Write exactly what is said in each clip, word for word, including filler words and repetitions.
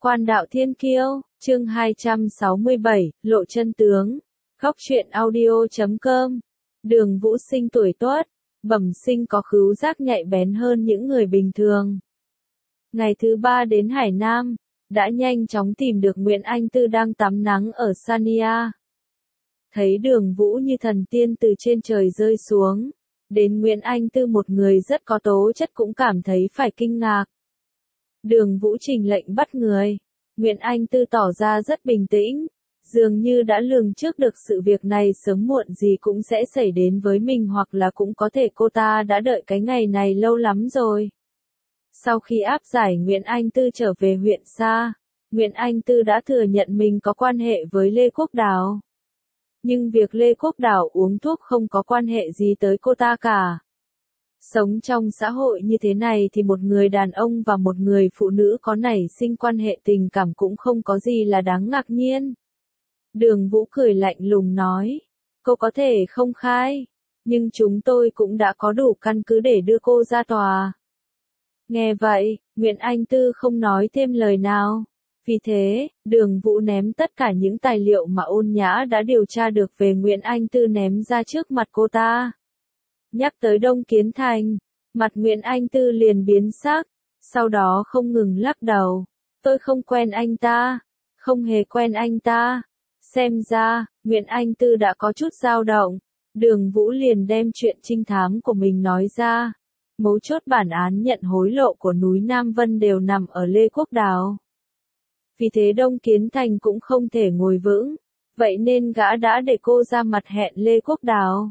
Quan đạo thiên kiêu, chương hai trăm sáu mươi bảy, lộ chân tướng. Góc truyện audio chấm com. Đường Vũ Sinh tuổi tuất, bẩm sinh có khứu giác nhạy bén hơn những người bình thường. Ngày thứ ba đến Hải Nam, đã nhanh chóng tìm được Nguyễn Anh Tư đang tắm nắng ở Sania. Thấy Đường Vũ như thần tiên từ trên trời rơi xuống, đến Nguyễn Anh Tư một người rất có tố chất cũng cảm thấy phải kinh ngạc. Đường Vũ trình lệnh bắt người. Nguyễn Anh Tư tỏ ra rất bình tĩnh, dường như đã lường trước được sự việc này sớm muộn gì cũng sẽ xảy đến với mình, hoặc là cũng có thể cô ta đã đợi cái ngày này lâu lắm rồi. Sau khi áp giải Nguyễn Anh Tư trở về huyện Sa, Nguyễn Anh Tư đã thừa nhận mình có quan hệ với Lê Quốc Đào. Nhưng việc Lê Quốc Đào uống thuốc không có quan hệ gì tới cô ta cả. Sống trong xã hội như thế này thì một người đàn ông và một người phụ nữ có nảy sinh quan hệ tình cảm cũng không có gì là đáng ngạc nhiên. Đường Vũ cười lạnh lùng nói, cô có thể không khai, nhưng chúng tôi cũng đã có đủ căn cứ để đưa cô ra tòa. Nghe vậy, Nguyễn Anh Tư không nói thêm lời nào. Vì thế, Đường Vũ ném tất cả những tài liệu mà Ôn Nhã đã điều tra được về Nguyễn Anh Tư ném ra trước mặt cô ta. Nhắc tới Đông Kiến Thành, mặt Nguyễn Anh Tư liền biến sắc, sau đó không ngừng lắc đầu. Tôi không quen anh ta, không hề quen anh ta. Xem ra, Nguyễn Anh Tư đã có chút dao động. Đường Vũ liền đem chuyện trinh thám của mình nói ra. Mấu chốt bản án nhận hối lộ của núi Nam Vân đều nằm ở Lê Quốc Đào. Vì thế Đông Kiến Thành cũng không thể ngồi vững, vậy nên gã đã để cô ra mặt hẹn Lê Quốc Đào.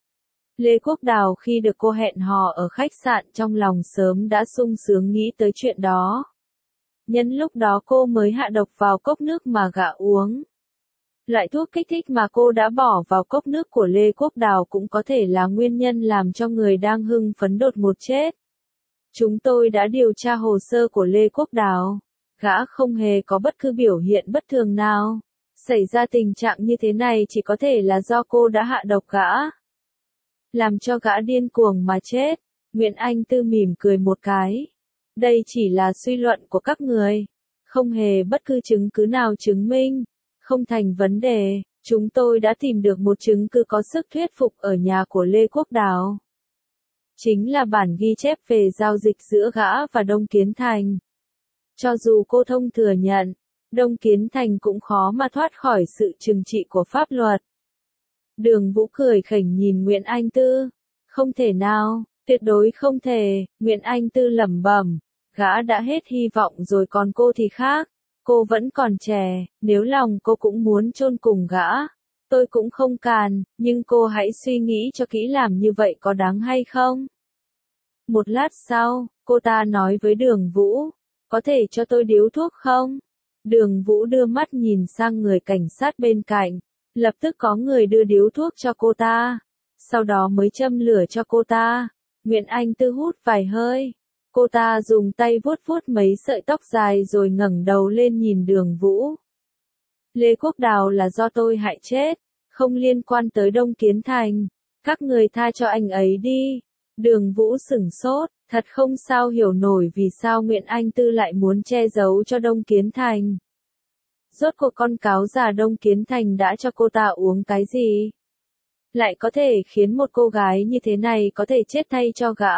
Lê Quốc Đào khi được cô hẹn hò ở khách sạn trong lòng sớm đã sung sướng nghĩ tới chuyện đó. Nhân lúc đó cô mới hạ độc vào cốc nước mà gã uống. Loại thuốc kích thích mà cô đã bỏ vào cốc nước của Lê Quốc Đào cũng có thể là nguyên nhân làm cho người đang hưng phấn đột ngột chết. Chúng tôi đã điều tra hồ sơ của Lê Quốc Đào. Gã không hề có bất cứ biểu hiện bất thường nào. Xảy ra tình trạng như thế này chỉ có thể là do cô đã hạ độc gã, làm cho gã điên cuồng mà chết. Nguyễn Anh Tư mỉm cười một cái. Đây chỉ là suy luận của các người, không hề bất cứ chứng cứ nào chứng minh. Không thành vấn đề, chúng tôi đã tìm được một chứng cứ có sức thuyết phục ở nhà của Lê Quốc Đào. Chính là bản ghi chép về giao dịch giữa gã và Đông Kiến Thành. Cho dù cô thông thừa nhận, Đông Kiến Thành cũng khó mà thoát khỏi sự trừng trị của pháp luật. Đường Vũ cười khỉnh nhìn Nguyễn Anh Tư. Không thể nào, tuyệt đối không thể. Nguyễn Anh Tư lẩm bẩm, gã đã hết hy vọng rồi, còn cô thì khác. Cô vẫn còn trẻ, nếu lòng cô cũng muốn chôn cùng gã, tôi cũng không càn, nhưng cô hãy suy nghĩ cho kỹ làm như vậy có đáng hay không? Một lát sau, cô ta nói với Đường Vũ, có thể cho tôi điếu thuốc không? Đường Vũ đưa mắt nhìn sang người cảnh sát bên cạnh, lập tức có người đưa điếu thuốc cho cô ta, sau đó mới châm lửa cho cô ta. Nguyễn Anh Tư hút vài hơi. Cô ta dùng tay vuốt vuốt mấy sợi tóc dài rồi ngẩng đầu lên nhìn Đường Vũ. Lê Quốc Đào là do tôi hại chết, không liên quan tới Đông Kiến Thành. Các người tha cho anh ấy đi. Đường Vũ sửng sốt, thật không sao hiểu nổi vì sao Nguyễn Anh Tư lại muốn che giấu cho Đông Kiến Thành. Rốt cuộc con cáo già Đông Kiến Thành đã cho cô ta uống cái gì? Lại có thể khiến một cô gái như thế này có thể chết thay cho gã.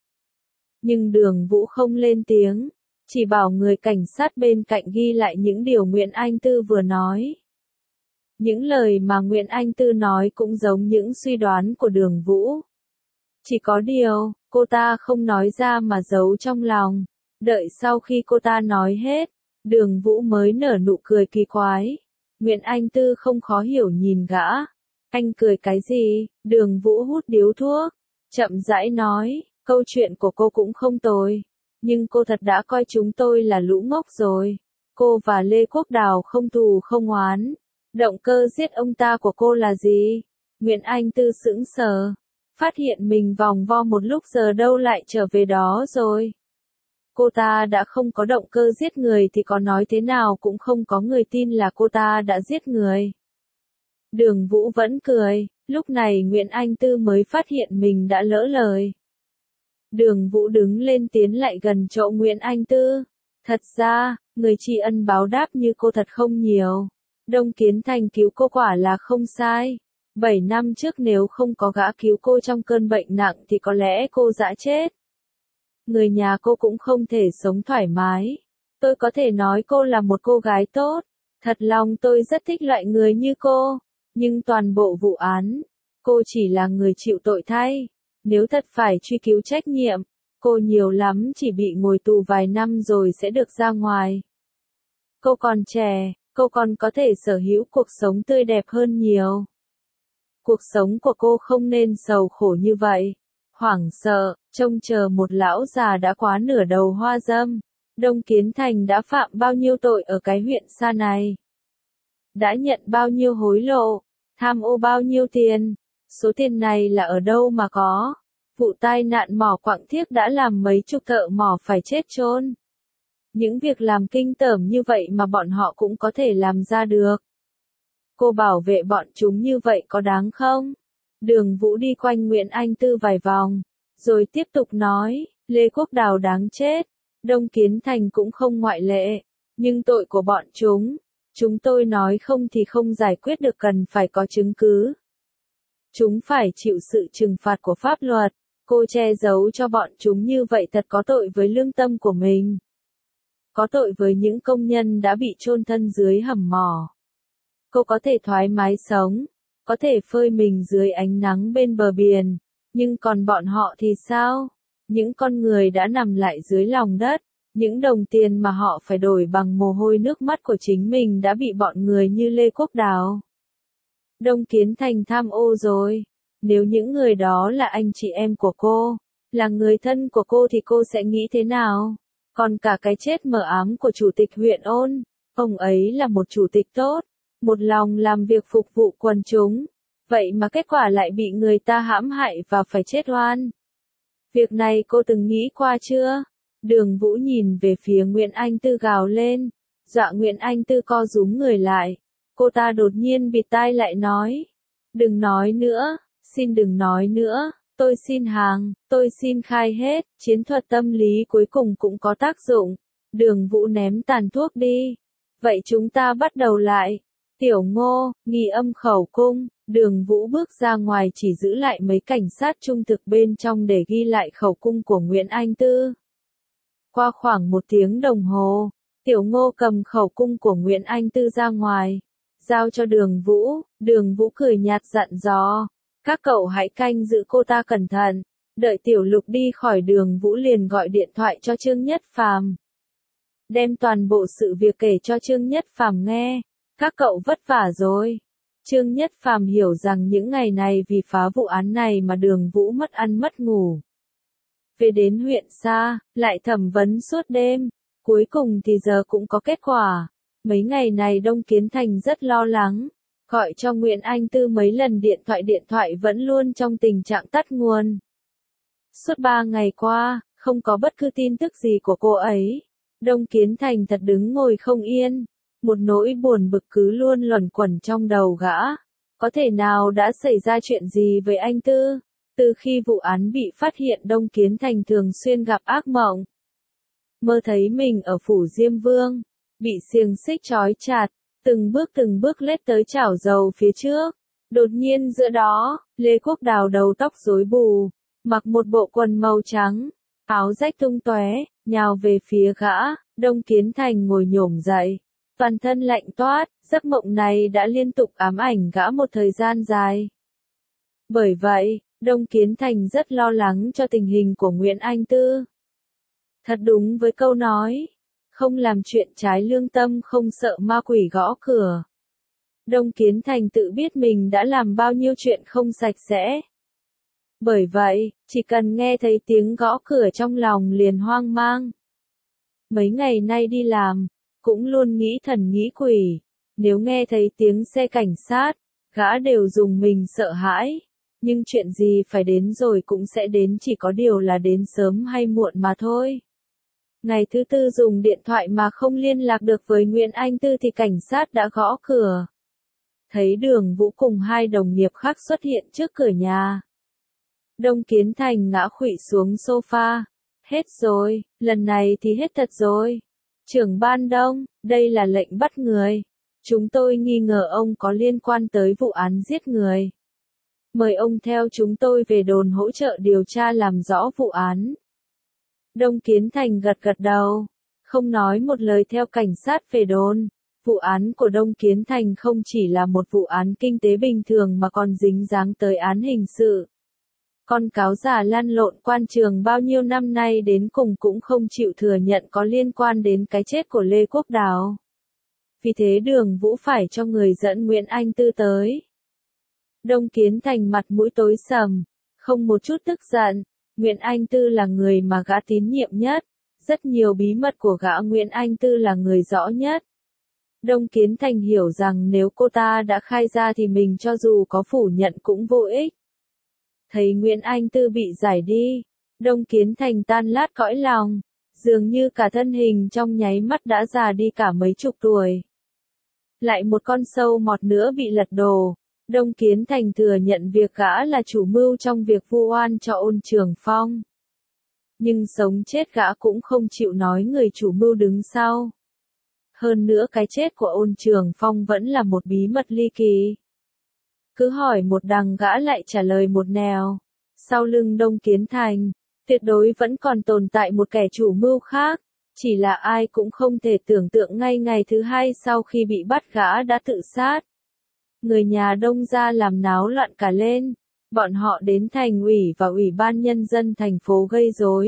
Nhưng Đường Vũ không lên tiếng, chỉ bảo người cảnh sát bên cạnh ghi lại những điều Nguyễn Anh Tư vừa nói. Những lời mà Nguyễn Anh Tư nói cũng giống những suy đoán của Đường Vũ. Chỉ có điều, cô ta không nói ra mà giấu trong lòng. Đợi sau khi cô ta nói hết, Đường Vũ mới nở nụ cười kỳ quái. Nguyễn Anh Tư không khó hiểu nhìn gã. Anh cười cái gì? Đường Vũ hút điếu thuốc, chậm rãi nói. Câu chuyện của cô cũng không tồi, nhưng cô thật đã coi chúng tôi là lũ ngốc rồi. Cô và Lê Quốc Đào không thù không oán. Động cơ giết ông ta của cô là gì? Nguyễn Anh Tư sững sờ, phát hiện mình vòng vo một lúc giờ đâu lại trở về đó rồi. Cô ta đã không có động cơ giết người thì có nói thế nào cũng không có người tin là cô ta đã giết người. Đường Vũ vẫn cười, lúc này Nguyễn Anh Tư mới phát hiện mình đã lỡ lời. Đường Vũ đứng lên tiến lại gần chỗ Nguyễn Anh Tư. Thật ra, Người tri ân báo đáp như cô thật không nhiều. Đông Kiến Thành cứu cô quả là không sai. Bảy năm trước nếu không có gã cứu cô trong cơn bệnh nặng thì có lẽ cô đã chết. Người nhà cô cũng không thể sống thoải mái. Tôi có thể nói cô là một cô gái tốt. Thật lòng tôi rất thích loại người như cô. Nhưng toàn bộ vụ án, cô chỉ là người chịu tội thay. Nếu thật phải truy cứu trách nhiệm, cô nhiều lắm chỉ bị ngồi tù vài năm rồi sẽ được ra ngoài. Cô còn trẻ, cô còn có thể sở hữu cuộc sống tươi đẹp hơn nhiều. Cuộc sống của cô không nên sầu khổ như vậy. Hoảng sợ, trông chờ một lão già đã quá nửa đầu hoa dâm. Đông Kiến Thành đã phạm bao nhiêu tội ở cái huyện xa này? Đã nhận bao nhiêu hối lộ? Tham ô bao nhiêu tiền? Số tiền này là ở đâu mà có? Vụ tai nạn mỏ quặng thiếc đã làm mấy chục thợ mỏ phải chết chôn. Những việc làm kinh tởm như vậy mà bọn họ cũng có thể làm ra được. Cô bảo vệ bọn chúng như vậy có đáng không? Đường Vũ đi quanh Nguyễn Anh Tư vài vòng, rồi tiếp tục nói, Lê Quốc Đào đáng chết, Đông Kiến Thành cũng không ngoại lệ, nhưng tội của bọn chúng, chúng tôi nói không thì không giải quyết được, cần phải có chứng cứ. Chúng phải chịu sự trừng phạt của pháp luật, cô che giấu cho bọn chúng như vậy thật có tội với lương tâm của mình. Có tội với những công nhân đã bị chôn thân dưới hầm mỏ. Cô có thể thoải mái sống, có thể phơi mình dưới ánh nắng bên bờ biển, nhưng còn bọn họ thì sao? Những con người đã nằm lại dưới lòng đất, những đồng tiền mà họ phải đổi bằng mồ hôi nước mắt của chính mình đã bị bọn người như Lê Quốc Đào. Đông Kiến Thành tham ô rồi. Nếu những người đó là anh chị em của cô, là người thân của cô thì cô sẽ nghĩ thế nào? Còn cả cái chết mờ ám của chủ tịch huyện Ôn, ông ấy là một chủ tịch tốt, một lòng làm việc phục vụ quần chúng, vậy mà kết quả lại bị người ta hãm hại và phải chết oan. Việc này cô từng nghĩ qua chưa? Đường Vũ nhìn về phía Nguyễn Anh Tư gào lên, dọa Nguyễn Anh Tư co rúm người lại. Cô ta đột nhiên bịt tai lại nói, đừng nói nữa, xin đừng nói nữa, tôi xin hàng, tôi xin khai hết, chiến thuật tâm lý cuối cùng cũng có tác dụng. Đường Vũ ném tàn thuốc đi. Vậy chúng ta bắt đầu lại. Tiểu Ngô, nghi âm khẩu cung, Đường Vũ bước ra ngoài chỉ giữ lại mấy cảnh sát trung thực bên trong để ghi lại khẩu cung của Nguyễn Anh Tư. Qua khoảng một tiếng đồng hồ, Tiểu Ngô cầm khẩu cung của Nguyễn Anh Tư ra ngoài, giao cho Đường Vũ. Đường Vũ cười nhạt dặn dò, các cậu hãy canh giữ cô ta cẩn thận. Đợi Tiểu Lục đi khỏi, Đường Vũ liền gọi điện thoại cho Trương Nhất Phàm, đem toàn bộ sự việc kể cho Trương Nhất Phàm nghe. Các cậu vất vả rồi. Trương Nhất Phàm hiểu rằng những ngày này vì phá vụ án này mà Đường Vũ mất ăn mất ngủ. Về đến huyện xa, lại thẩm vấn suốt đêm, cuối cùng thì giờ cũng có kết quả. Mấy ngày này Đông Kiến Thành rất lo lắng, gọi cho Nguyễn Anh Tư mấy lần điện thoại điện thoại vẫn luôn trong tình trạng tắt nguồn. Suốt ba ngày qua, không có bất cứ tin tức gì của cô ấy. Đông Kiến Thành thật đứng ngồi không yên. Một nỗi buồn bực cứ luôn luẩn quẩn trong đầu gã. Có thể nào đã xảy ra chuyện gì với anh Tư? Từ khi vụ án bị phát hiện, Đông Kiến Thành thường xuyên gặp ác mộng. Mơ thấy mình ở phủ Diêm Vương, bị xiềng xích trói chặt, từng bước từng bước lết tới chảo dầu phía trước. Đột nhiên giữa đó, Lê Quốc Đào đầu tóc rối bù, mặc một bộ quần màu trắng, áo rách tung tóe, nhào về phía gã. Đông Kiến Thành ngồi nhổm dậy, toàn thân lạnh toát, giấc mộng này đã liên tục ám ảnh gã một thời gian dài. Bởi vậy, Đông Kiến Thành rất lo lắng cho tình hình của Nguyễn Anh Tư. Thật đúng với câu nói, không làm chuyện trái lương tâm không sợ ma quỷ gõ cửa. Đông Kiến Thành tự biết mình đã làm bao nhiêu chuyện không sạch sẽ. Bởi vậy, chỉ cần nghe thấy tiếng gõ cửa trong lòng liền hoang mang. Mấy ngày nay đi làm, cũng luôn nghĩ thần nghĩ quỷ. Nếu nghe thấy tiếng xe cảnh sát, gã đều dùng mình sợ hãi. Nhưng chuyện gì phải đến rồi cũng sẽ đến, chỉ có điều là đến sớm hay muộn mà thôi. Ngày thứ tư dùng điện thoại mà không liên lạc được với Nguyễn Anh Tư thì cảnh sát đã gõ cửa. Thấy Đường Vũ cùng hai đồng nghiệp khác xuất hiện trước cửa nhà. Đông Kiến Thành ngã khuỵu xuống sofa. Hết rồi, lần này thì hết thật rồi. Trưởng ban Đông, đây là lệnh bắt người. Chúng tôi nghi ngờ ông có liên quan tới vụ án giết người. Mời ông theo chúng tôi về đồn hỗ trợ điều tra làm rõ vụ án. Đông Kiến Thành gật gật đầu, không nói một lời theo cảnh sát về đồn. Vụ án của Đông Kiến Thành không chỉ là một vụ án kinh tế bình thường mà còn dính dáng tới án hình sự. Con cáo già lăn lộn quan trường bao nhiêu năm nay đến cùng cũng không chịu thừa nhận có liên quan đến cái chết của Lê Quốc Đào. Vì thế Đường Vũ phải cho người dẫn Nguyễn Anh Tư tới. Đông Kiến Thành mặt mũi tối sầm, không một chút tức giận. Nguyễn Anh Tư là người mà gã tín nhiệm nhất, rất nhiều bí mật của gã Nguyễn Anh Tư là người rõ nhất. Đông Kiến Thành hiểu rằng nếu cô ta đã khai ra thì mình cho dù có phủ nhận cũng vô ích. Thấy Nguyễn Anh Tư bị giải đi, Đông Kiến Thành tan lát cõi lòng, dường như cả thân hình trong nháy mắt đã già đi cả mấy chục tuổi. Lại một con sâu mọt nữa bị lật đổ, Đông Kiến Thành thừa nhận việc gã là chủ mưu trong việc vu oan cho Ôn Trường Phong. Nhưng sống chết gã cũng không chịu nói người chủ mưu đứng sau. Hơn nữa cái chết của Ôn Trường Phong vẫn là một bí mật ly kỳ. Cứ hỏi một đằng gã lại trả lời một nẻo. Sau lưng Đông Kiến Thành, tuyệt đối vẫn còn tồn tại một kẻ chủ mưu khác, chỉ là ai cũng không thể tưởng tượng ngay ngày thứ hai sau khi bị bắt gã đã tự sát. Người nhà Đông gia làm náo loạn cả lên, bọn họ đến thành ủy và ủy ban nhân dân thành phố gây rối.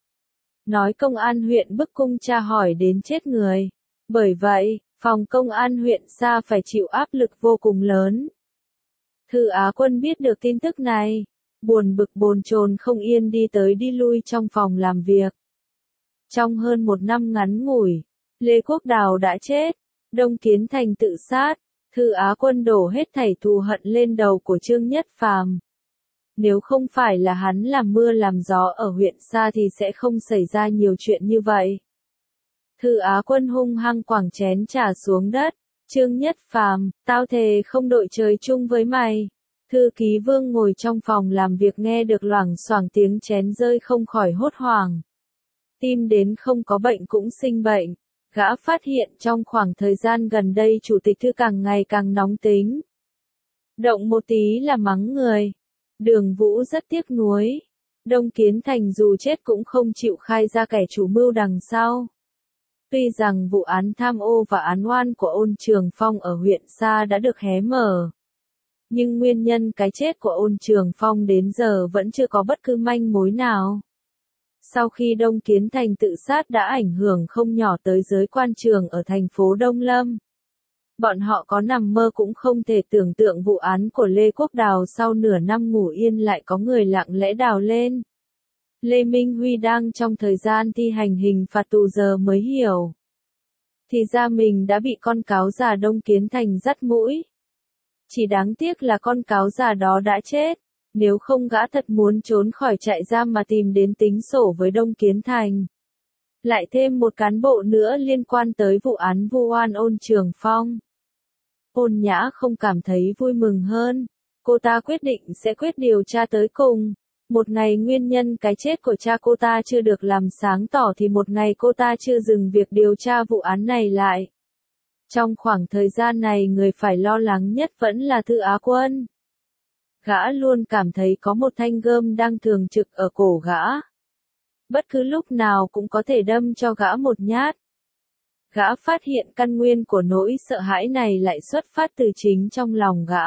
Nói công an huyện bức cung tra hỏi đến chết người. Bởi vậy, phòng công an huyện Sa phải chịu áp lực vô cùng lớn. Thư Á Quân biết được tin tức này, buồn bực bồn chồn không yên đi tới đi lui trong phòng làm việc. Trong hơn một năm ngắn ngủi, Lê Quốc Đào đã chết, Đông Kiến Thành tự sát, Thư Á Quân đổ hết thảy thù hận lên đầu của Trương Nhất Phàm. Nếu không phải là hắn làm mưa làm gió ở huyện Sa thì sẽ không xảy ra nhiều chuyện như vậy. Thư Á Quân hung hăng quẳng chén trà xuống đất. Trương Nhất Phàm, tao thề không đội trời chung với mày. Thư ký Vương ngồi trong phòng làm việc nghe được loảng xoảng tiếng chén rơi không khỏi hốt hoảng. Tim đến không có bệnh cũng sinh bệnh. Gã phát hiện trong khoảng thời gian gần đây chủ tịch Thư càng ngày càng nóng tính. Động một tí là mắng người. Đường Vũ rất tiếc nuối. Đông Kiến Thành dù chết cũng không chịu khai ra kẻ chủ mưu đằng sau. Tuy rằng vụ án tham ô và án oan của Ôn Trường Phong ở huyện Sa đã được hé mở, nhưng nguyên nhân cái chết của Ôn Trường Phong đến giờ vẫn chưa có bất cứ manh mối nào. Sau khi Đông Kiến Thành tự sát đã ảnh hưởng không nhỏ tới giới quan trường ở thành phố Đông Lâm. Bọn họ có nằm mơ cũng không thể tưởng tượng vụ án của Lê Quốc Đào sau nửa năm ngủ yên lại có người lặng lẽ đào lên. Lê Minh Huy đang trong thời gian thi hành hình phạt tù giờ mới hiểu. Thì ra mình đã bị con cáo già Đông Kiến Thành dắt mũi. Chỉ đáng tiếc là con cáo già đó đã chết, nếu không gã thật muốn trốn khỏi trại giam mà tìm đến tính sổ với Đông Kiến Thành. Lại thêm một cán bộ nữa liên quan tới vụ án vu oan Ôn Trường Phong. Ôn Nhã không cảm thấy vui mừng hơn, cô ta quyết định sẽ quyết điều tra tới cùng. Một ngày nguyên nhân cái chết của cha cô ta chưa được làm sáng tỏ thì một ngày cô ta chưa dừng việc điều tra vụ án này lại. Trong khoảng thời gian này người phải lo lắng nhất vẫn là Thư Á Quân. Gã luôn cảm thấy có một thanh gươm đang thường trực ở cổ gã. Bất cứ lúc nào cũng có thể đâm cho gã một nhát. Gã phát hiện căn nguyên của nỗi sợ hãi này lại xuất phát từ chính trong lòng gã.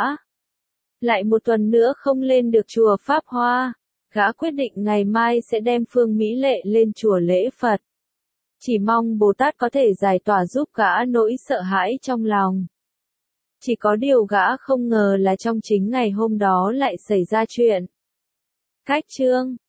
Lại một tuần nữa không lên được chùa Pháp Hoa. Gã quyết định ngày mai sẽ đem Phương Mỹ Lệ lên chùa lễ Phật. Chỉ mong Bồ Tát có thể giải tỏa giúp gã nỗi sợ hãi trong lòng. Chỉ có điều gã không ngờ là trong chính ngày hôm đó lại xảy ra chuyện. Cách chương